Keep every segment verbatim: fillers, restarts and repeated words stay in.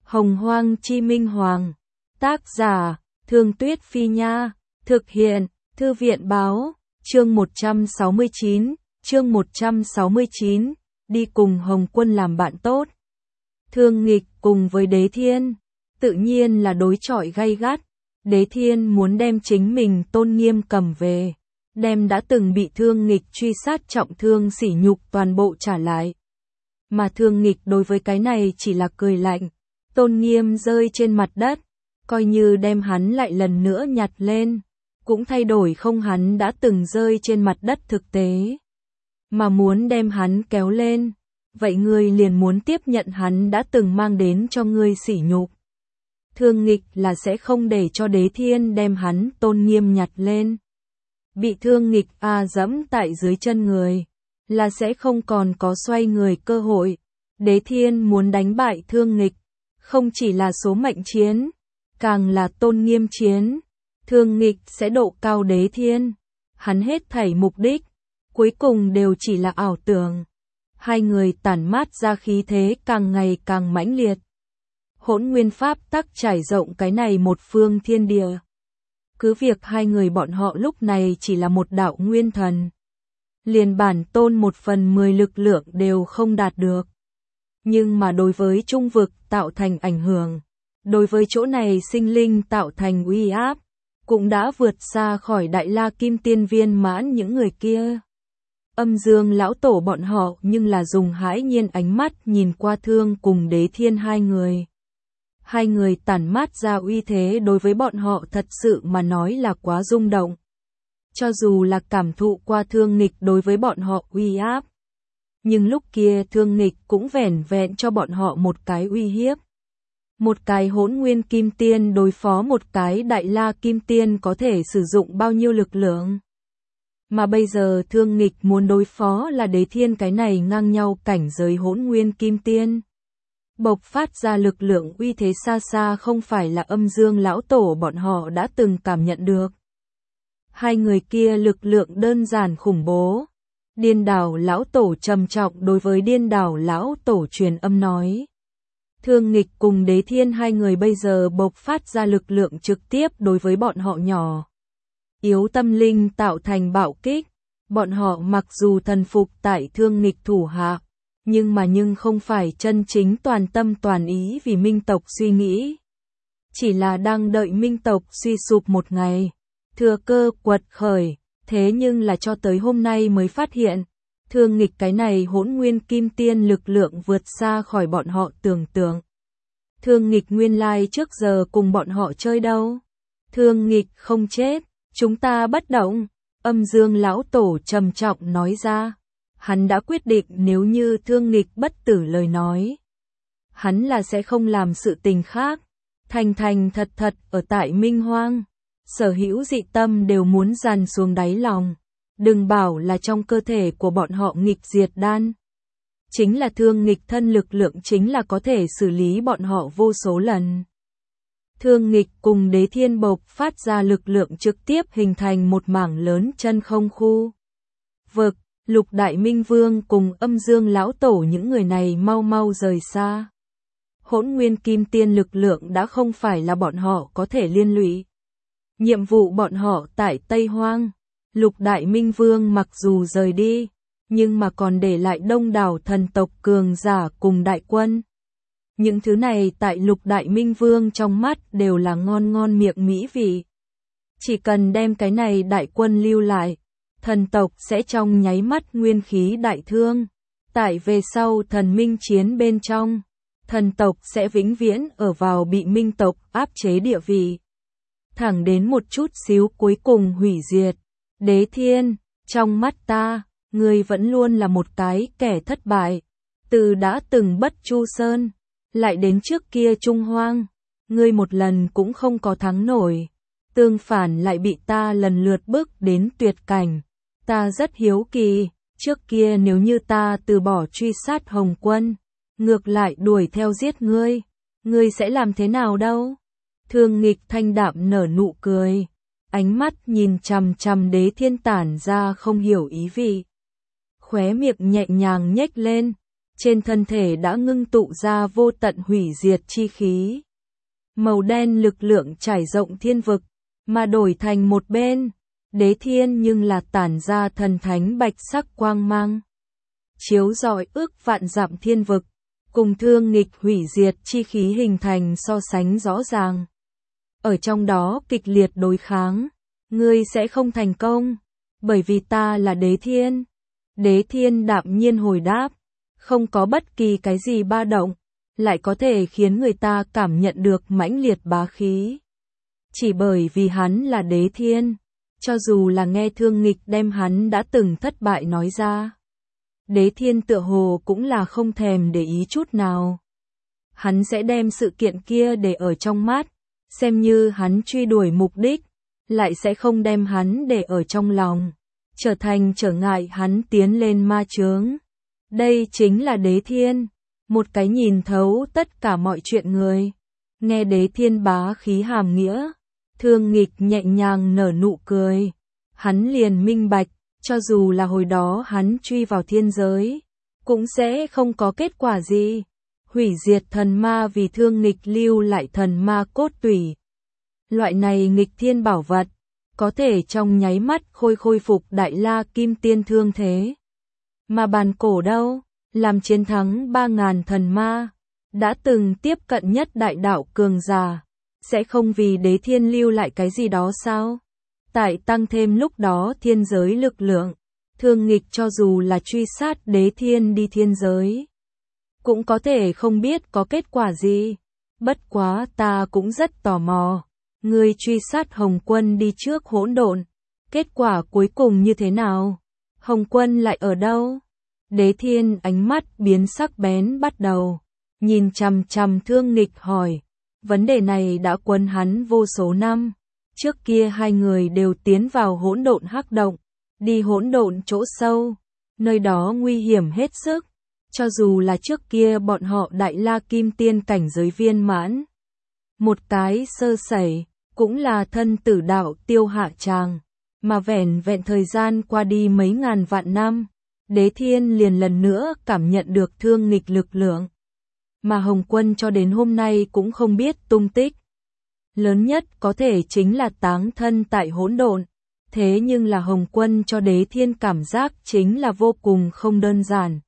Hồng Hoang Chi Minh Hoàng. Tác giả, Thương Tuyết Phi Nha. Thực hiện, Thư viện Báo. Chương một trăm sáu mươi chín, chương một trăm sáu mươi chín, đi cùng Hồng Quân làm bạn tốt. Thương Nghịch cùng với Đế Thiên, tự nhiên là đối chọi gay gắt. Đế Thiên muốn đem chính mình tôn nghiêm cầm về, đem đã từng bị Thương Nghịch truy sát trọng thương sỉ nhục toàn bộ trả lại. Mà Thương Nghịch đối với cái này chỉ là cười lạnh, tôn nghiêm rơi trên mặt đất, coi như đem hắn lại lần nữa nhặt lên, cũng thay đổi không hắn đã từng rơi trên mặt đất thực tế. Mà muốn đem hắn kéo lên, vậy ngươi liền muốn tiếp nhận hắn đã từng mang đến cho ngươi sỉ nhục. Thương Nghịch là sẽ không để cho Đế Thiên đem hắn tôn nghiêm nhặt lên. Bị Thương Nghịch a dẫm tại dưới chân người, là sẽ không còn có xoay người cơ hội. Đế Thiên muốn đánh bại Thương Nghịch, không chỉ là số mệnh chiến, càng là tôn nghiêm chiến. Thương Nghịch sẽ độ cao Đế Thiên, hắn hết thảy mục đích, cuối cùng đều chỉ là ảo tưởng. Hai người tản mát ra khí thế càng ngày càng mãnh liệt. Hỗn nguyên pháp tắc trải rộng cái này một phương thiên địa. Cứ việc hai người bọn họ lúc này chỉ là một đạo nguyên thần, liền bản tôn một phần mười lực lượng đều không đạt được. Nhưng mà đối với trung vực tạo thành ảnh hưởng, đối với chỗ này sinh linh tạo thành uy áp, cũng đã vượt xa khỏi Đại La Kim Tiên viên mãn những người kia. Âm Dương lão tổ bọn họ nhưng là dùng hãi nhiên ánh mắt nhìn qua Thương cùng Đế Thiên hai người. Hai người tản mát ra uy thế đối với bọn họ thật sự mà nói là quá rung động. Cho dù là cảm thụ qua Thương Nghịch đối với bọn họ uy áp, nhưng lúc kia Thương Nghịch cũng vẻn vẹn cho bọn họ một cái uy hiếp. Một cái hỗn nguyên kim tiên đối phó một cái Đại La Kim Tiên có thể sử dụng bao nhiêu lực lượng. Mà bây giờ Thương Nghịch muốn đối phó là Đế Thiên cái này ngang nhau cảnh giới hỗn nguyên kim tiên. Bộc phát ra lực lượng uy thế xa xa không phải là Âm Dương lão tổ bọn họ đã từng cảm nhận được. Hai người kia lực lượng đơn giản khủng bố. Điên Đảo lão tổ trầm trọng đối với Điên Đảo lão tổ truyền âm nói. Thương Nghịch cùng Đế Thiên hai người bây giờ bộc phát ra lực lượng trực tiếp đối với bọn họ nhỏ yếu tâm linh tạo thành bạo kích. Bọn họ mặc dù thần phục tại Thương Nghịch thủ hạ, nhưng mà nhưng không phải chân chính toàn tâm toàn ý vì Minh tộc suy nghĩ. Chỉ là đang đợi Minh tộc suy sụp một ngày, thừa cơ quật khởi, thế nhưng là cho tới hôm nay mới phát hiện, Thương Nghịch cái này hỗn nguyên kim tiên lực lượng vượt xa khỏi bọn họ tưởng tượng. Thương Nghịch nguyên lai trước giờ cùng bọn họ chơi đâu. Thương Nghịch không chết, chúng ta bất động. Âm Dương lão tổ trầm trọng nói ra. Hắn đã quyết định nếu như Thương Nghịch bất tử lời nói, hắn là sẽ không làm sự tình khác. Thành thành thật thật ở tại Minh Hoang, sở hữu dị tâm đều muốn dàn xuống đáy lòng. Đừng bảo là trong cơ thể của bọn họ nghịch diệt đan. Chính là Thương Nghịch thân lực lượng chính là có thể xử lý bọn họ vô số lần. Thương Nghịch cùng Đế Thiên bộc phát ra lực lượng trực tiếp hình thành một mảng lớn chân không khu vực. Lục Đại Minh Vương cùng Âm Dương lão tổ những người này mau mau rời xa. Hỗn nguyên kim tiên lực lượng đã không phải là bọn họ có thể liên lụy. Nhiệm vụ bọn họ tại Tây Hoang. Lục Đại Minh Vương mặc dù rời đi, nhưng mà còn để lại đông đảo thần tộc cường giả cùng đại quân. Những thứ này tại Lục Đại Minh Vương trong mắt đều là ngon ngon miệng mỹ vị. Chỉ cần đem cái này đại quân lưu lại, thần tộc sẽ trong nháy mắt nguyên khí đại thương. Tại về sau thần minh chiến bên trong, thần tộc sẽ vĩnh viễn ở vào bị minh tộc áp chế địa vị. Thẳng đến một chút xíu cuối cùng hủy diệt. Đế Thiên, trong mắt ta, ngươi vẫn luôn là một cái kẻ thất bại. Từ đã từng Bất Chu Sơn, lại đến trước kia Trung Hoang, ngươi một lần cũng không có thắng nổi. Tương phản lại bị ta lần lượt bước đến tuyệt cảnh. Ta rất hiếu kỳ, trước kia nếu như ta từ bỏ truy sát Hồng Quân, ngược lại đuổi theo giết ngươi, ngươi sẽ làm thế nào đâu? Thương Nghịch thanh đạm nở nụ cười, ánh mắt nhìn chằm chằm Đế Thiên tản ra không hiểu ý vị. Khóe miệng nhẹ nhàng nhếch lên, trên thân thể đã ngưng tụ ra vô tận hủy diệt chi khí. Màu đen lực lượng trải rộng thiên vực, mà đổi thành một bên, Đế Thiên nhưng là tản ra thần thánh bạch sắc quang mang. Chiếu rọi ước vạn dặm thiên vực, cùng thương nghịch hủy diệt chi khí hình thành so sánh rõ ràng. Ở trong đó kịch liệt đối kháng, ngươi sẽ không thành công, bởi vì ta là Đế Thiên. Đế Thiên đạm nhiên hồi đáp, không có bất kỳ cái gì ba động, lại có thể khiến người ta cảm nhận được mãnh liệt bá khí. Chỉ bởi vì hắn là Đế Thiên, cho dù là nghe thương nghịch đem hắn đã từng thất bại nói ra. Đế Thiên tựa hồ cũng là không thèm để ý chút nào. Hắn sẽ đem sự kiện kia để ở trong mắt, xem như hắn truy đuổi mục đích, lại sẽ không đem hắn để ở trong lòng, trở thành trở ngại hắn tiến lên ma chướng. Đây chính là Đế Thiên, một cái nhìn thấu tất cả mọi chuyện người. Nghe Đế Thiên bá khí hàm nghĩa, thương nghịch nhẹ nhàng nở nụ cười. Hắn liền minh bạch, cho dù là hồi đó hắn truy vào thiên giới, cũng sẽ không có kết quả gì. Hủy diệt thần ma vì thương nghịch lưu lại thần ma cốt tủy. Loại này nghịch thiên bảo vật, có thể trong nháy mắt khôi khôi phục đại la kim tiên thương thế. Mà bàn cổ đâu, làm chiến thắng ba ngàn thần ma, đã từng tiếp cận nhất đại đạo cường giả, sẽ không vì Đế Thiên lưu lại cái gì đó sao? Tại tăng thêm lúc đó thiên giới lực lượng, thương nghịch cho dù là truy sát Đế Thiên đi thiên giới, cũng có thể không biết có kết quả gì. Bất quá ta cũng rất tò mò, ngươi truy sát Hồng Quân đi trước hỗn độn, kết quả cuối cùng như thế nào? Hồng Quân lại ở đâu? Đế Thiên ánh mắt biến sắc bén bắt đầu, nhìn chằm chằm thương nghịch hỏi. Vấn đề này đã quấn hắn vô số năm. Trước kia hai người đều tiến vào hỗn độn hắc động, đi hỗn độn chỗ sâu, nơi đó nguy hiểm hết sức. Cho dù là trước kia bọn họ đại la kim tiên cảnh giới viên mãn, một cái sơ sẩy, cũng là thân tử đạo tiêu hạ tràng. Mà vẻn vẹn thời gian qua đi mấy ngàn vạn năm, Đế Thiên liền lần nữa cảm nhận được thương nghịch lực lượng. Mà Hồng Quân cho đến hôm nay cũng không biết tung tích. Lớn nhất có thể chính là táng thân tại hỗn độn. Thế nhưng là Hồng Quân cho Đế Thiên cảm giác chính là vô cùng không đơn giản.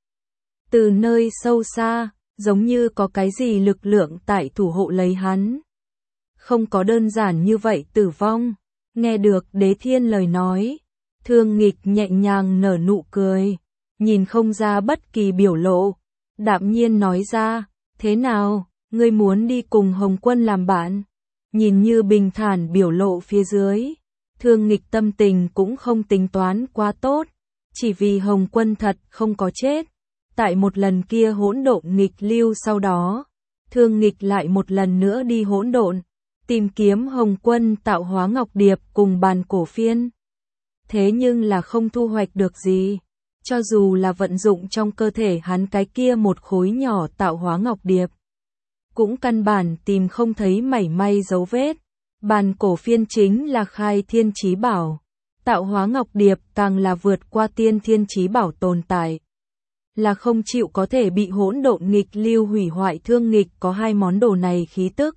Từ nơi sâu xa, giống như có cái gì lực lượng tại thủ hộ lấy hắn. Không có đơn giản như vậy tử vong. Nghe được Đế Thiên lời nói, thương nghịch nhẹ nhàng nở nụ cười, nhìn không ra bất kỳ biểu lộ, đạm nhiên nói ra, thế nào, ngươi muốn đi cùng Hồng Quân làm bạn? Nhìn như bình thản biểu lộ phía dưới, thương nghịch tâm tình cũng không tính toán quá tốt, chỉ vì Hồng Quân thật không có chết. Tại một lần kia hỗn độn nghịch lưu sau đó, thương nghịch lại một lần nữa đi hỗn độn, tìm kiếm Hồng Quân tạo hóa ngọc điệp cùng bàn cổ phiên. Thế nhưng là không thu hoạch được gì, cho dù là vận dụng trong cơ thể hắn cái kia một khối nhỏ tạo hóa ngọc điệp, cũng căn bản tìm không thấy mảy may dấu vết. Bàn cổ phiên chính là khai thiên chí bảo, tạo hóa ngọc điệp càng là vượt qua tiên thiên chí bảo tồn tại, là không chịu có thể bị hỗn độn nghịch lưu hủy hoại. Thương nghịch có hai món đồ này khí tức,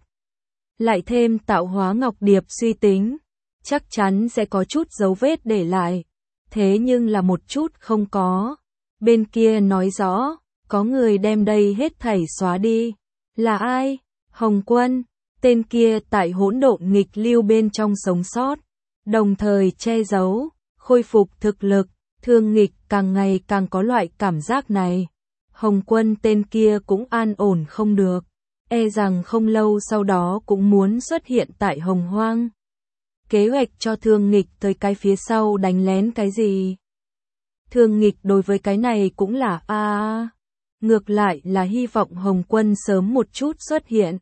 lại thêm tạo hóa ngọc điệp suy tính, chắc chắn sẽ có chút dấu vết để lại. Thế nhưng là một chút không có. Bên kia nói rõ, có người đem đây hết thảy xóa đi. Là ai? Hồng Quân. Tên kia tại hỗn độn nghịch lưu bên trong sống sót, đồng thời che giấu, khôi phục thực lực. Thương nghịch càng ngày càng có loại cảm giác này. Hồng Quân tên kia cũng an ổn không được, e rằng không lâu sau đó cũng muốn xuất hiện tại Hồng Hoang. Kế hoạch cho thương nghịch tới cái phía sau đánh lén cái gì? Thương nghịch đối với cái này cũng là a à, ngược lại là hy vọng Hồng Quân sớm một chút xuất hiện.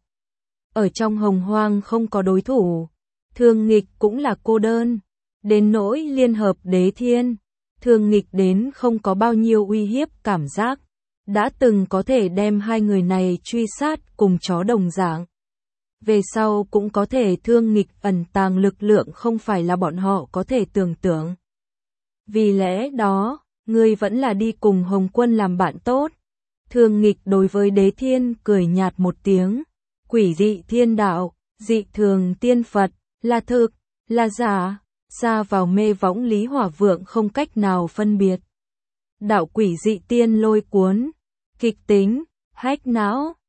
Ở trong Hồng Hoang không có đối thủ, thương nghịch cũng là cô đơn, đến nỗi liên hợp Đế Thiên, thương nghịch đến không có bao nhiêu uy hiếp cảm giác, đã từng có thể đem hai người này truy sát cùng chó đồng dạng. Về sau cũng có thể thương nghịch ẩn tàng lực lượng không phải là bọn họ có thể tưởng tượng. Vì lẽ đó, ngươi vẫn là đi cùng Hồng Quân làm bạn tốt. Thường nghịch đối với Đế Thiên cười nhạt một tiếng, quỷ dị thiên đạo, dị thường tiên Phật, là thực, là giả, xa vào mê võng Lý Hỏa Vượng không cách nào phân biệt. Đạo quỷ dị tiên lôi cuốn, kịch tính, hách não,